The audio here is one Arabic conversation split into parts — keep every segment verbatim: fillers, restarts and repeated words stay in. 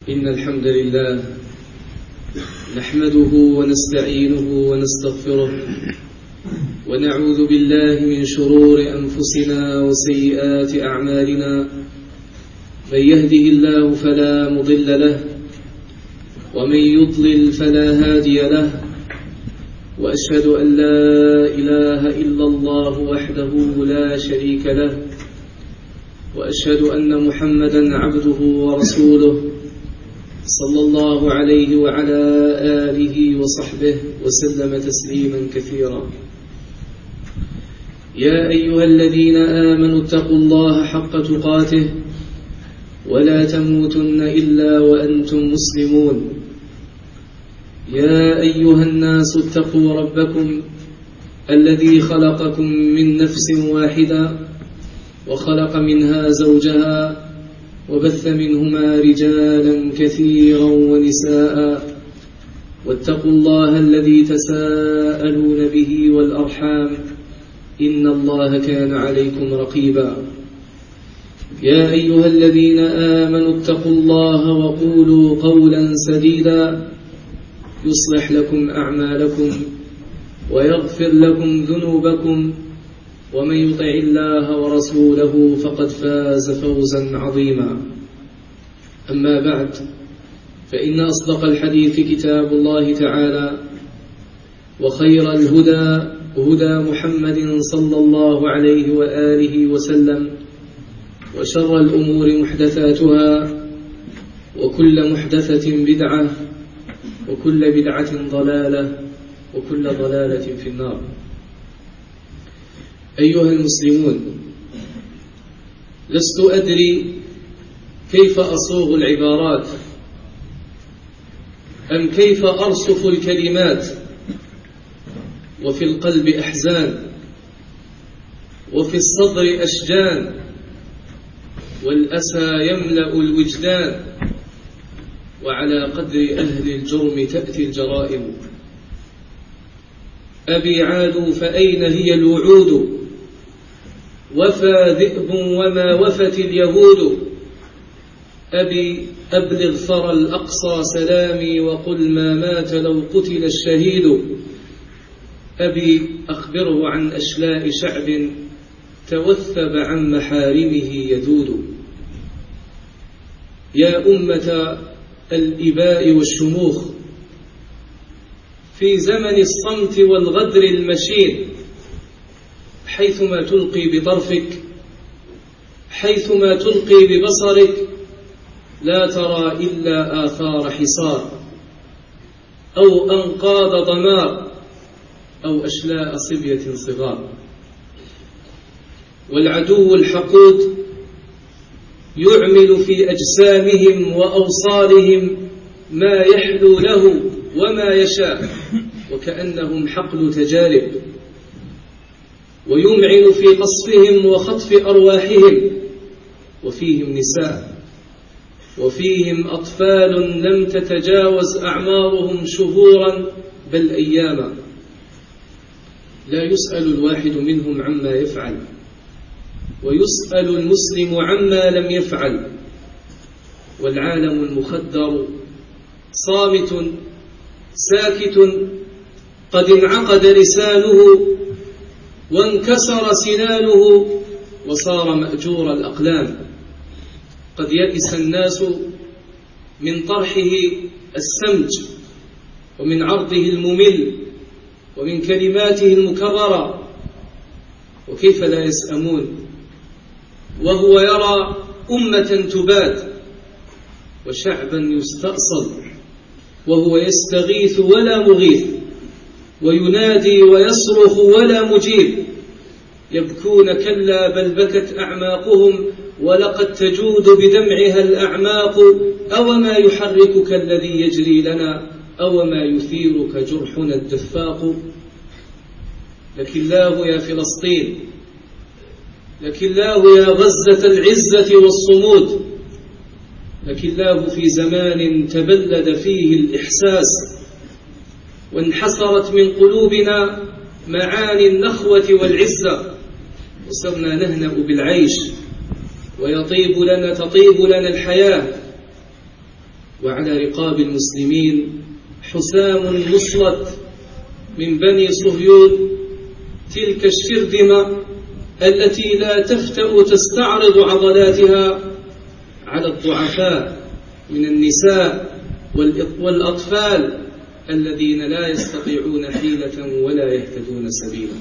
إن الحمد لله نحمده ونستعينه ونستغفره ونعوذ بالله من شرور أنفسنا وسيئات أعمالنا. من يهده الله فلا مضل له ومن يضلل فلا هادي له، وأشهد أن لا إله إلا الله وحده لا شريك له، وأشهد أن محمدا عبده ورسوله صلى الله عليه وعلى آله وصحبه وسلم تسليما كثيرا. يا أيها الذين آمنوا اتقوا الله حق تقاته ولا تموتن إلا وأنتم مسلمون. يا أيها الناس اتقوا ربكم الذي خلقكم من نفس واحدة وخلق منها زوجها وبث منهما رجالا كثيرا ونساء، واتقوا الله الذي تساءلون به والأرحام إن الله كان عليكم رقيبا. يا أيها الذين آمنوا اتقوا الله وقولوا قولا سديدا يصلح لكم أعمالكم ويغفر لكم ذنوبكم، ومن يطع الله ورسوله فقد فاز فوزا عظيما. أما بعد، فإن أصدق الحديث كتاب الله تعالى، وخير الهدى هدى محمد صلى الله عليه وآله وسلم، وشر الأمور محدثاتها، وكل محدثة بدعة، وكل بدعة ضلالة، وكل ضلالة في النار. أيها المسلمون، لست أدري كيف أصوغ العبارات أم كيف أرصف الكلمات، وفي القلب أحزان، وفي الصدر أشجان، والأسى يملأ الوجدان، وعلى قدر أهل الجرم تأتي الجرائم. أبي عادوا فأين هي الوعود، وفى ذئب وما وفت اليهود. أبي أبلغ ثرى الأقصى سلامي وقل ما مات لو قتل الشهيد. أبي أخبره عن أشلاء شعب توثب عن محارمه يذود. يا أمة الإباء والشموخ، في زمن الصمت والغدر المشين، حيثما تلقي بطرفك، حيثما تلقي ببصرك، لا ترى إلا آثار حصار أو أنقاض ضمار أو أشلاء صبية صغار. والعدو الحقود يعمل في أجسامهم وأوصالهم ما يحلو له وما يشاء، وكأنهم حقل تجارب، ويمعن في قصفهم وخطف أرواحهم، وفيهم نساء، وفيهم أطفال لم تتجاوز أعمارهم شهورا بل أياما. لا يسأل الواحد منهم عما يفعل، ويسأل المسلم عما لم يفعل. والعالم المخدر صامت ساكت، قد انعقد لسانه وانكسر سنانه وصار مأجور الأقلام. قد يئس الناس من طرحه السمج، ومن عرضه الممل، ومن كلماته المكررة. وكيف لا يسأمون وهو يرى أمة تباد وشعبا يستأصل، وهو يستغيث ولا مغيث، وينادي ويصرخ ولا مجيب. يبكون كلا بل بكت أعماقهم، ولقد تجود بدمعها الأعماق. أوما يحركك الذي يجري لنا، أوما يثيرك جرحنا الدفاق. لك الله يا فلسطين، لك الله يا غزة العزة والصمود، لك الله في زمان تبلد فيه الإحساس، وانحسرت من قلوبنا معاني النخوة والعزة، وصرنا نهنأ بالعيش، ويطيب لنا تطيب لنا الحياة، وعلى رقاب المسلمين حسام نصلت من بني صهيون، تلك الشرذمة التي لا تفتأ تستعرض عضلاتها على الضعفاء من النساء والأطفال الذين لا يستطيعون حيلة ولا يهتدون سبيلا.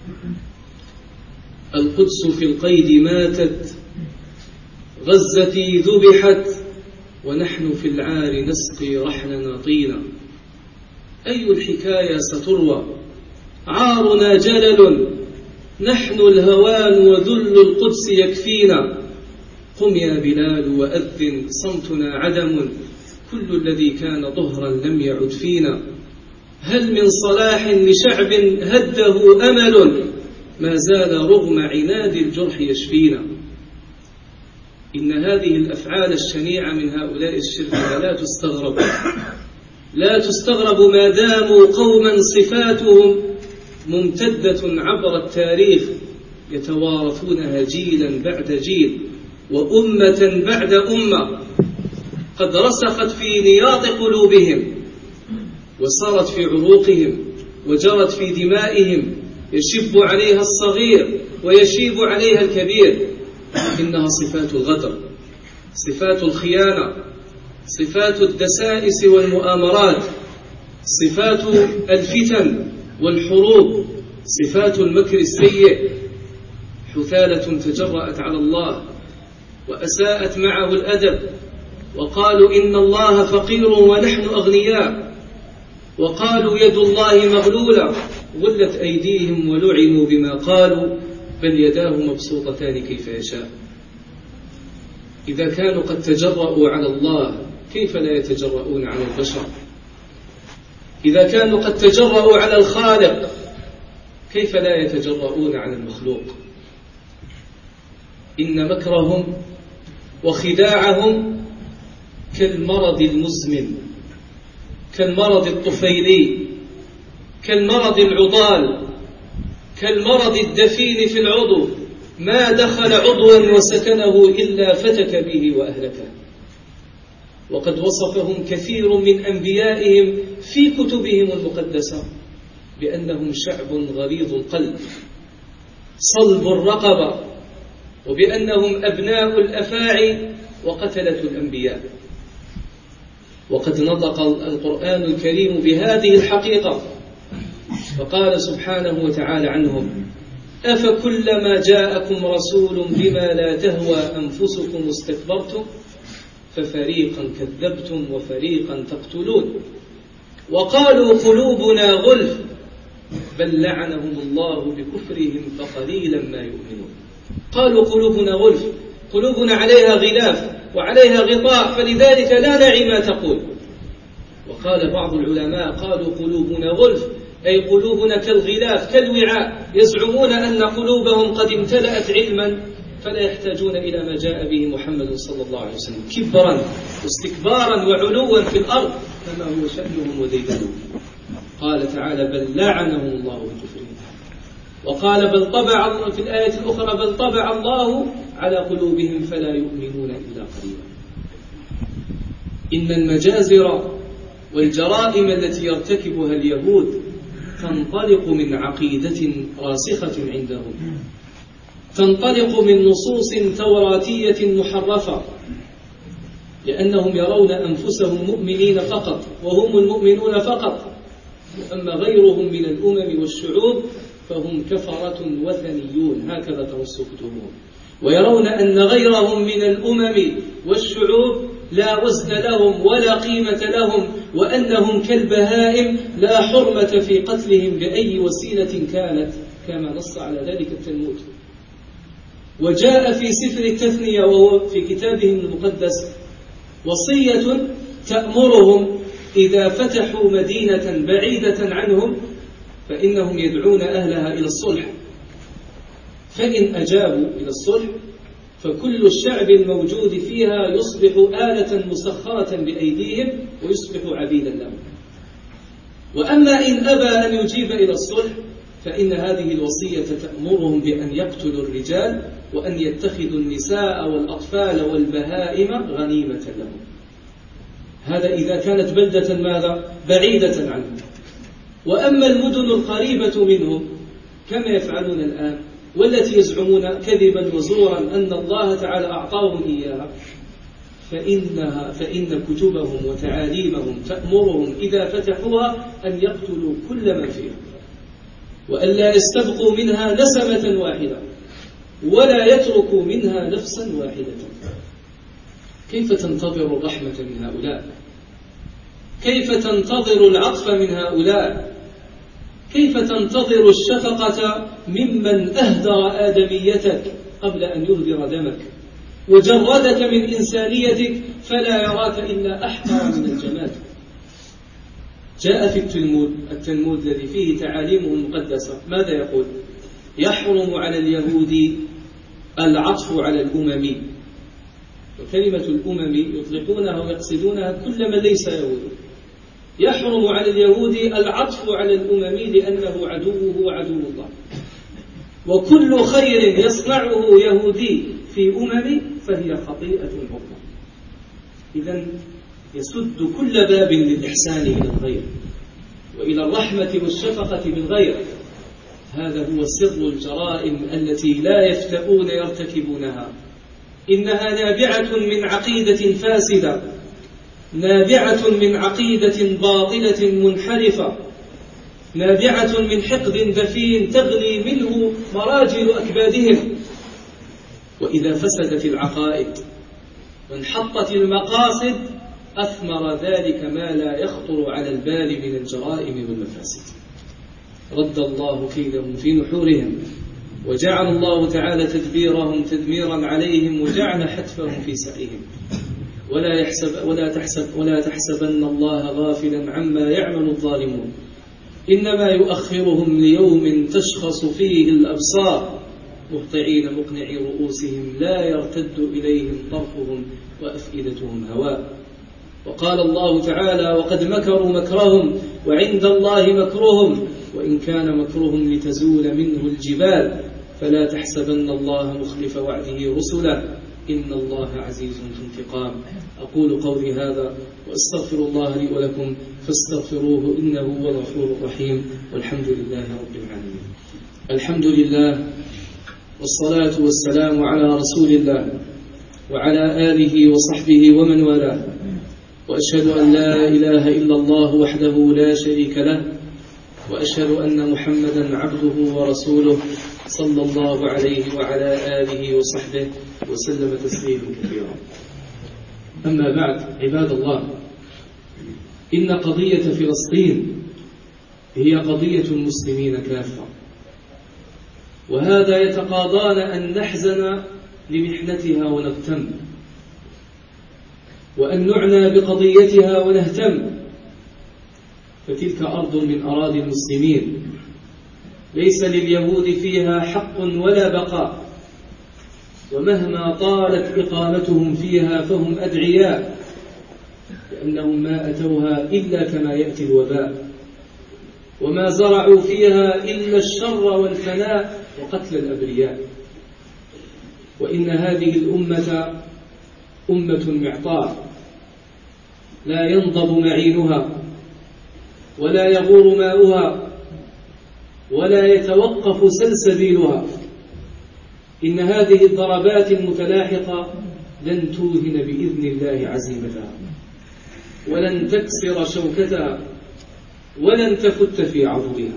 القدس في القيد ماتت، غزتي ذبحت، ونحن في العار نسقي رحلنا طينا. أي الحكاية ستروى؟ عارنا جلل، نحن الهوان وذل القدس يكفينا. قم يا بلال وأذن، صمتنا عدم، كل الذي كان ظهرا لم يعد فينا. هل من صلاح لشعب هده أمل، ما زال رغم عناد الجرح يشفينا. إن هذه الأفعال الشنيعة من هؤلاء الشرذمة لا تستغرب، لا تستغرب ما داموا قوما صفاتهم ممتدة عبر التاريخ يتوارثونها جيلا بعد جيل وأمة بعد أمة، قد رسخت في نياط قلوبهم وصارت في عروقهم وجرت في دمائهم، يشب عليها الصغير ويشيب عليها الكبير. إنها صفات الغدر، صفات الخيانة، صفات الدسائس والمؤامرات، صفات الفتن والحروب، صفات المكر السيء. حثالة تجرأت على الله وأساءت معه الأدب، وقالوا إن الله فقير ونحن أغنياء، وقالوا يد الله مغلولة، غلت أيديهم ولعنوا بما قالوا، بل يداه مبسوطتان كيف يشاء. إذا كانوا قد تجرؤوا على الله كيف لا يتجرؤون على البشر؟ إذا كانوا قد تجرؤوا على الخالق كيف لا يتجرؤون على المخلوق؟ إن مكرهم وخداعهم كالمرض المزمن، كالمرض الطفيلي، كالمرض العضال، كالمرض الدفين في العضو، ما دخل عضوا وسكنه إلا فتك به وأهلكه. وقد وصفهم كثير من أنبيائهم في كتبهم المقدسة بأنهم شعب غليظ القلب صلب الرقبة، وبأنهم أبناء الأفاعي وقتلة الأنبياء. وقد نطق القرآن الكريم بهذه الحقيقة فقال سبحانه وتعالى عنهم: أفكلما جاءكم رسول بما لا تهوى أنفسكم استكبرتم ففريقا كذبتم وفريقا تقتلون وقالوا قلوبنا غلف بل لعنهم الله بكفرهم فقليلا ما يؤمنون. قالوا قلوبنا غلف، قلوبنا عليها غلاف وعليها غطاء، فلذلك لا نعي ما تقول. وقال بعض العلماء قالوا قلوبنا غلف أي قلوبنا كالغلاف كالوعاء، يزعمون أن قلوبهم قد امتلأت علما فلا يحتاجون إلى ما جاء به محمد صلى الله عليه وسلم، كبرا واستكبارا وعلوا في الأرض، فما هو شأنهم وديدنهم. قال تعالى: بل لعنهم الله بكفرهم. وقال بل طبع في الآية الأخرى: بل طبع الله على قلوبهم فلا يؤمنون إلا قليلا. إن المجازر والجرائم التي يرتكبها اليهود تنطلق من عقيدة راسخة عندهم، تنطلق من نصوص توراتية محرفة، لأنهم يرون أنفسهم مؤمنين فقط وهم المؤمنون فقط، وأما غيرهم من الأمم والشعوب فهم كفرة وثنيون، هكذا تنص كتبهم. ويرون أن غيرهم من الأمم والشعوب لا وزن لهم ولا قيمة لهم، وأنهم كالبهائم لا حرمة في قتلهم بأي وسيلة كانت، كما نص على ذلك التلمود. وجاء في سفر التثنية وهو في كتابهم المقدس وصية تأمرهم إذا فتحوا مدينة بعيدة عنهم فإنهم يدعون أهلها إلى الصلح، فإن أجابوا إلى الصلح فكل الشعب الموجود فيها يصبح آلة مسخرة بأيديهم ويصبح عبيدا لهم. وأما إن أبى أن يجيب إلى الصلح فإن هذه الوصية تأمرهم بأن يقتلوا الرجال وأن يتخذوا النساء والأطفال والبهائم غنيمة لهم. هذا إذا كانت بلدة ماذا؟ بعيدة عنه. وأما المدن القريبة منهم كما يفعلون الآن، والتي يزعمون كذبا وزورا أن الله تعالى أعطاهم إياها، فإنها فإن كتبهم وتعاليمهم تأمرهم إذا فتحوها أن يقتلوا كل من فيها، وأن لا يستبقوا منها نسمة واحدة، ولا يتركوا منها نفسا واحدة. كيف تنتظر الرحمة من هؤلاء؟ كيف تنتظر العطف من هؤلاء؟ كيف تنتظر الشفقة ممن أهدر آدميتك قبل أن يهدر دمك، وجردك من إنسانيتك فلا يراك إلا أحقر من الجماد؟ جاء في التلمود التلمود الذي فيه تعاليمه المقدسة ماذا يقول؟ يحرم على اليهود العطف على الأمم. وكلمة الأمم يطلقونها ويقصدونها كل من ليس يهود. يحرم على اليهود العطف على الأمم لأنه عدوه وعدو الله، وكل خير يصنعه يهودي في أمم فهي خطيئة عظمى. إذن يسد كل باب للإحسان إلى الغير وإلى الرحمة والشفقة بالغير. هذا هو سر الجرائم التي لا يفتؤون يرتكبونها. إنها نابعة من عقيدة فاسدة، نابعة من عقيدة باطلة منحرفة، نابعة من حقد دفين تغلي منه مراجل أكبادهم. وإذا فسدت العقائد وانحطت المقاصد أثمر ذلك ما لا يخطر على البال من الجرائم والمفاسد. رد الله كيدهم في نحورهم، وجعل الله تعالى تدبيرهم تدميرا عليهم، وجعل حتفهم في سعيهم. ولا يحسب ولا تحسب ولا تحسبن الله غافلا عما يعمل الظالمون، إنما يؤخرهم ليوم تشخص فيه الأبصار مهطعين مقنعي رؤوسهم لا يرتد إليهم طرفهم وأفئدتهم هواء. وقال الله تعالى: وقد مكروا مكرهم وعند الله مكرهم وإن كان مكرهم لتزول منه الجبال فلا تحسبن الله مخلف وعده رسله إن الله عزيز ذو انتقام. أقول قولي هذا وأستغفر الله لي ولكم فاستغفروه إنه هو الغفور الرحيم، والحمد لله رب العالمين. الحمد لله والصلاة والسلام على رسول الله وعلى آله وصحبه ومن والاه، وأشهد أن لا إله إلا الله وحده لا شريك له، وأشهد أن محمدا عبده ورسوله صلى الله عليه وعلى آله وصحبه وسلم تسليما كثيرا. أما بعد، عباد الله، إن قضية فلسطين هي قضية المسلمين كافة، وهذا يتقاضانا أن نحزن لمحنتها ونغتم، وأن نعنى بقضيتها ونهتم. فتلك أرض من أراضي المسلمين، ليس لليهود فيها حق ولا بقاء، ومهما طالت إقامتهم فيها فهم أدعياء، لأنهم ما أتوها إلا كما يأتي الوباء، وما زرعوا فيها إلا الشر والفناء وقتل الأبرياء. وإن هذه الأمة أمة معطاء لا ينضب معينها ولا يغور ماؤها ولا يتوقف سلسبيلها. إن هذه الضربات المتلاحقة لن توهن بإذن الله عزيمتها، ولن تكسر شوكتها، ولن تفت في عضدها.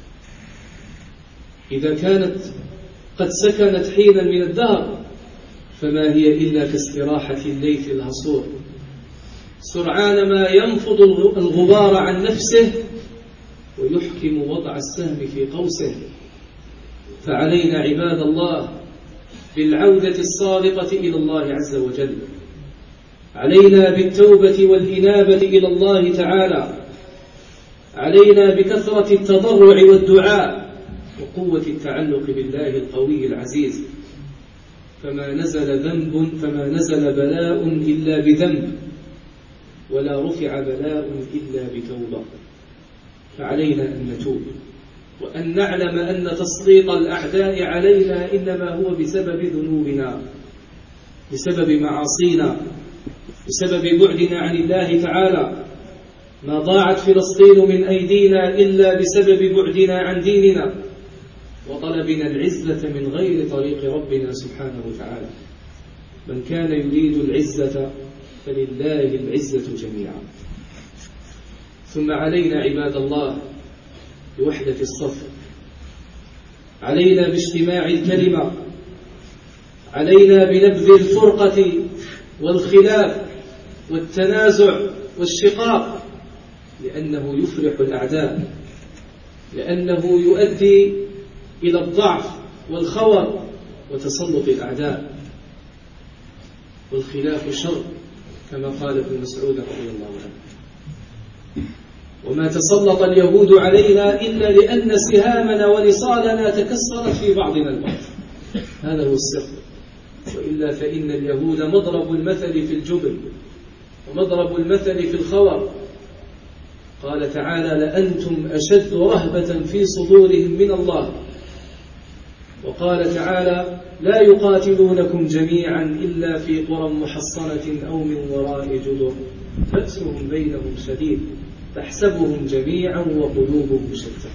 إذا كانت قد سكنت حينا من الدهر فما هي إلا كاستراحة الليث الهصور، سرعان ما ينفض الغبار عن نفسه ويحكم وضع السهم في قوسه. فعلينا عباد الله بالعودة الصادقة إلى الله عز وجل، علينا بالتوبة والإنابة إلى الله تعالى، علينا بكثرة التضرع والدعاء وقوة التعلق بالله القوي العزيز. فما نزل ذنب فما نزل بلاء إلا بذنب، ولا رفع بلاء إلا بتوبة. فعلينا أن نتوب، وأن نعلم أن تسليط الأعداء علينا إنما هو بسبب ذنوبنا، بسبب معاصينا. بسبب بعدنا عن الله تعالى. ما ضاعت فلسطين من أيدينا إلا بسبب بعدنا عن ديننا وطلبنا العزة من غير طريق ربنا سبحانه وتعالى. من كان يريد العزة فلله العزة جميعا. ثم علينا عباد الله بوحدة الصف، علينا باجتماع الكلمة، علينا بنبذ الفرقة والخلاف والتنازع والشقاق، لأنه يفرح الأعداء، لأنه يؤدي إلى الضعف والخور وتسلط الأعداء. والخلاف شر كما قال ابن مسعود رضي الله عنه. وما تسلط اليهود علينا إلا لأن سهامنا ونصالنا تكسرت في بعضنا البعض، هذا هو السر. وإلا فإن اليهود مضرب المثل في الجبن ومضرب المثل في الخور. قال تعالى: لأنتم أشد رهبة في صدورهم من الله. وقال تعالى: لا يقاتلونكم جميعا إلا في قرى محصنة أو من وراء جدر بأسهم بينهم شديد تحسبهم جميعا وقلوبهم شتى.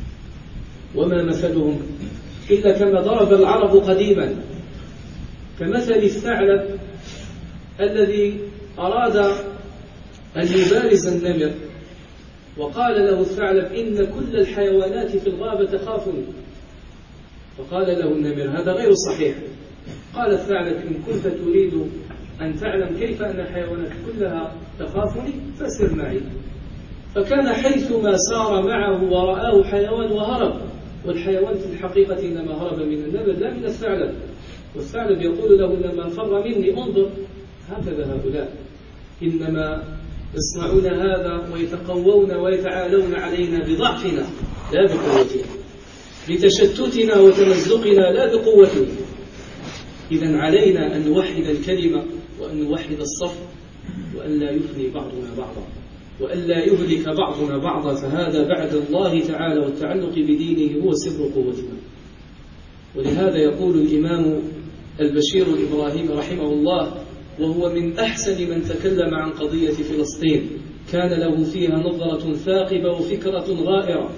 وما مثلهم إلا كما ضرب العرب قديما، كمثل الثعلب الذي أراد أن يبارز النمر، وقال له الثعلب: إن كل الحيوانات في الغابة تخافني. فقال له النمر: هذا غير صحيح. قال الثعلب: إن كنت تريد أن تعلم كيف أن الحيوانات كلها تخافني فسر معي. فكان حيثما سار معه ورآه حيوان وهرب، والحيوان في الحقيقة إنما هرب من النمر لا من الثعلب. والثعلب يقول له: إنما فر مني، انظر. هكذا هؤلاء إنما يصنعون هذا ويتقوون ويتعالون علينا بضعفنا لا بقوتنا، بتشتتنا وتمزقنا لا بقوتنا. إذن علينا أن نوحد الكلمة وأن نوحد الصف، وأن لا يفني بعضنا بعضا، وأن لا يهلك بعضنا بعضا. فهذا بعد الله تعالى والتعلق بدينه هو سر قوتنا. ولهذا يقول الإمام البشير الإبراهيمي رحمه الله، وهو من أحسن من تكلم عن قضية فلسطين، كان له فيها نظرة ثاقبة وفكرة غائرة.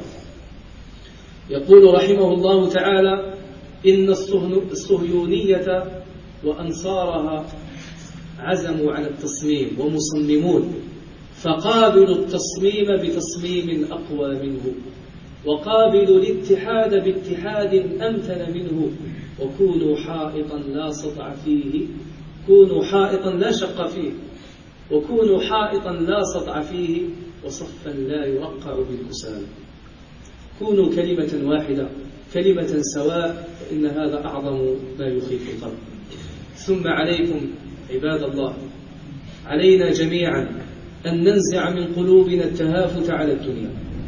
يقول رحمه الله تعالى: إن الصهيونية وأنصارها عزموا على التصميم ومصممون، فقابلوا التصميم بتصميم أقوى منه، وقابلوا الاتحاد باتحاد أمتن منه، وكونوا حائطا لا سطع فيه كونوا حائطا لا شق فيه وكونوا حائطا لا سطع فيه وصفا لا يرقع بالكسال. كونوا كلمة واحدة، كلمة سواء، فإن هذا أعظم ما يخيف القلب. ثم عليكم عباد الله، علينا جميعا أن ننزع من قلوبنا التهافت على الدنيا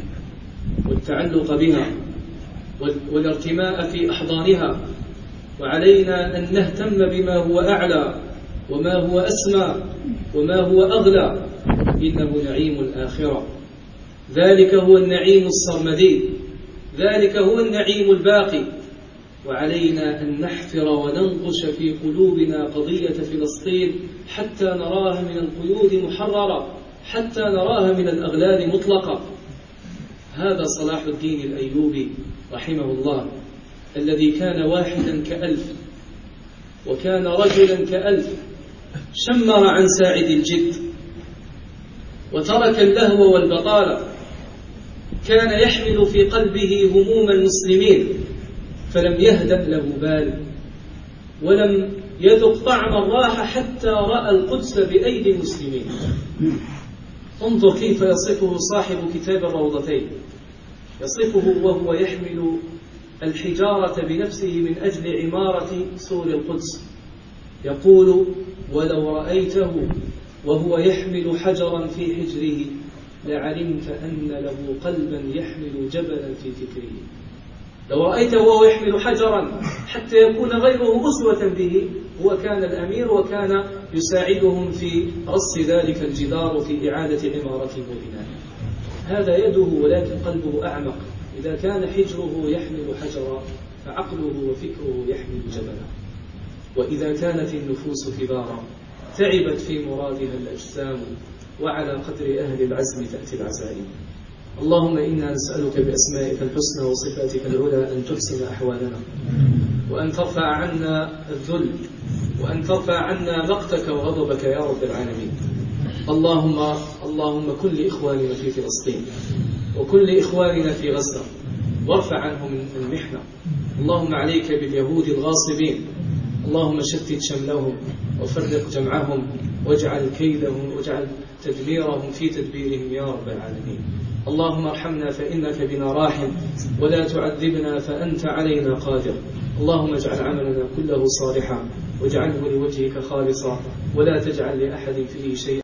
والتعلق بها والارتماء في أحضانها، وعلينا أن نهتم بما هو أعلى وما هو أسمى وما هو أغلى، إنه نعيم الآخرة. ذلك هو النعيم السرمدي، ذلك هو النعيم الباقي. وعلينا أن نحفر وننقش في قلوبنا قضية فلسطين حتى نراها من القيود محررة، حتى نراها من الأغلال مطلقة. هذا صلاح الدين الأيوبي رحمه الله، الذي كان واحدا كألف وكان رجلا كألف، شمر عن ساعد الجد وترك اللهو والبطالة، كان يحمل في قلبه هموم المسلمين، فلم يهدأ له بال ولم يذق طعم الراحة حتى رأى القدس بأيدي المسلمين. انظر كيف يصفه صاحب كتاب الروضتين، يصفه وهو يحمل الحجارة بنفسه من أجل عمارة سور القدس. يقول: ولو رأيته وهو يحمل حجرا في حجره لعلمت أن له قلبا يحمل جبلا في فكره. لو رأيته وهو يحمل حجرا حتى يكون غيره أسوة به، هو كان الأمير وكان يساعدهم في رص ذلك الجدار وفي إعادة عمارته وبنائه. هذا يده ولكن قلبه أعمق. إذا كان حجره يحمل حجرا فعقله وفكره يحمل جبلا. وإذا كانت النفوس كبارا تعبت في مرادها الأجسام، وعلى قدر أهل العزم تأتي العزائم. اللهم إنا نسألك بأسمائك الحسنى وصفاتك العلى أن تحسن أحوالنا، وأن ترفع عنا الذل، وأن ترفع عنا مقتك وغضبك يا رب العالمين. اللهم اللهم كن لإخواننا في فلسطين، وكن لإخواننا في غزة، وارفع عنهم المحنة. اللهم عليك باليهود الغاصبين، اللهم شتت شملهم وفرق جمعهم، واجعل كيدهم واجعل تدميرهم في تدبيرهم يا رب العالمين. اللهم ارحمنا فإنك بنا راحم، ولا تعذبنا فأنت علينا قادر. اللهم اجعل عملنا كله صالحا، واجعله لوجهك خالصا، ولا تجعل لأحد فيه شيئا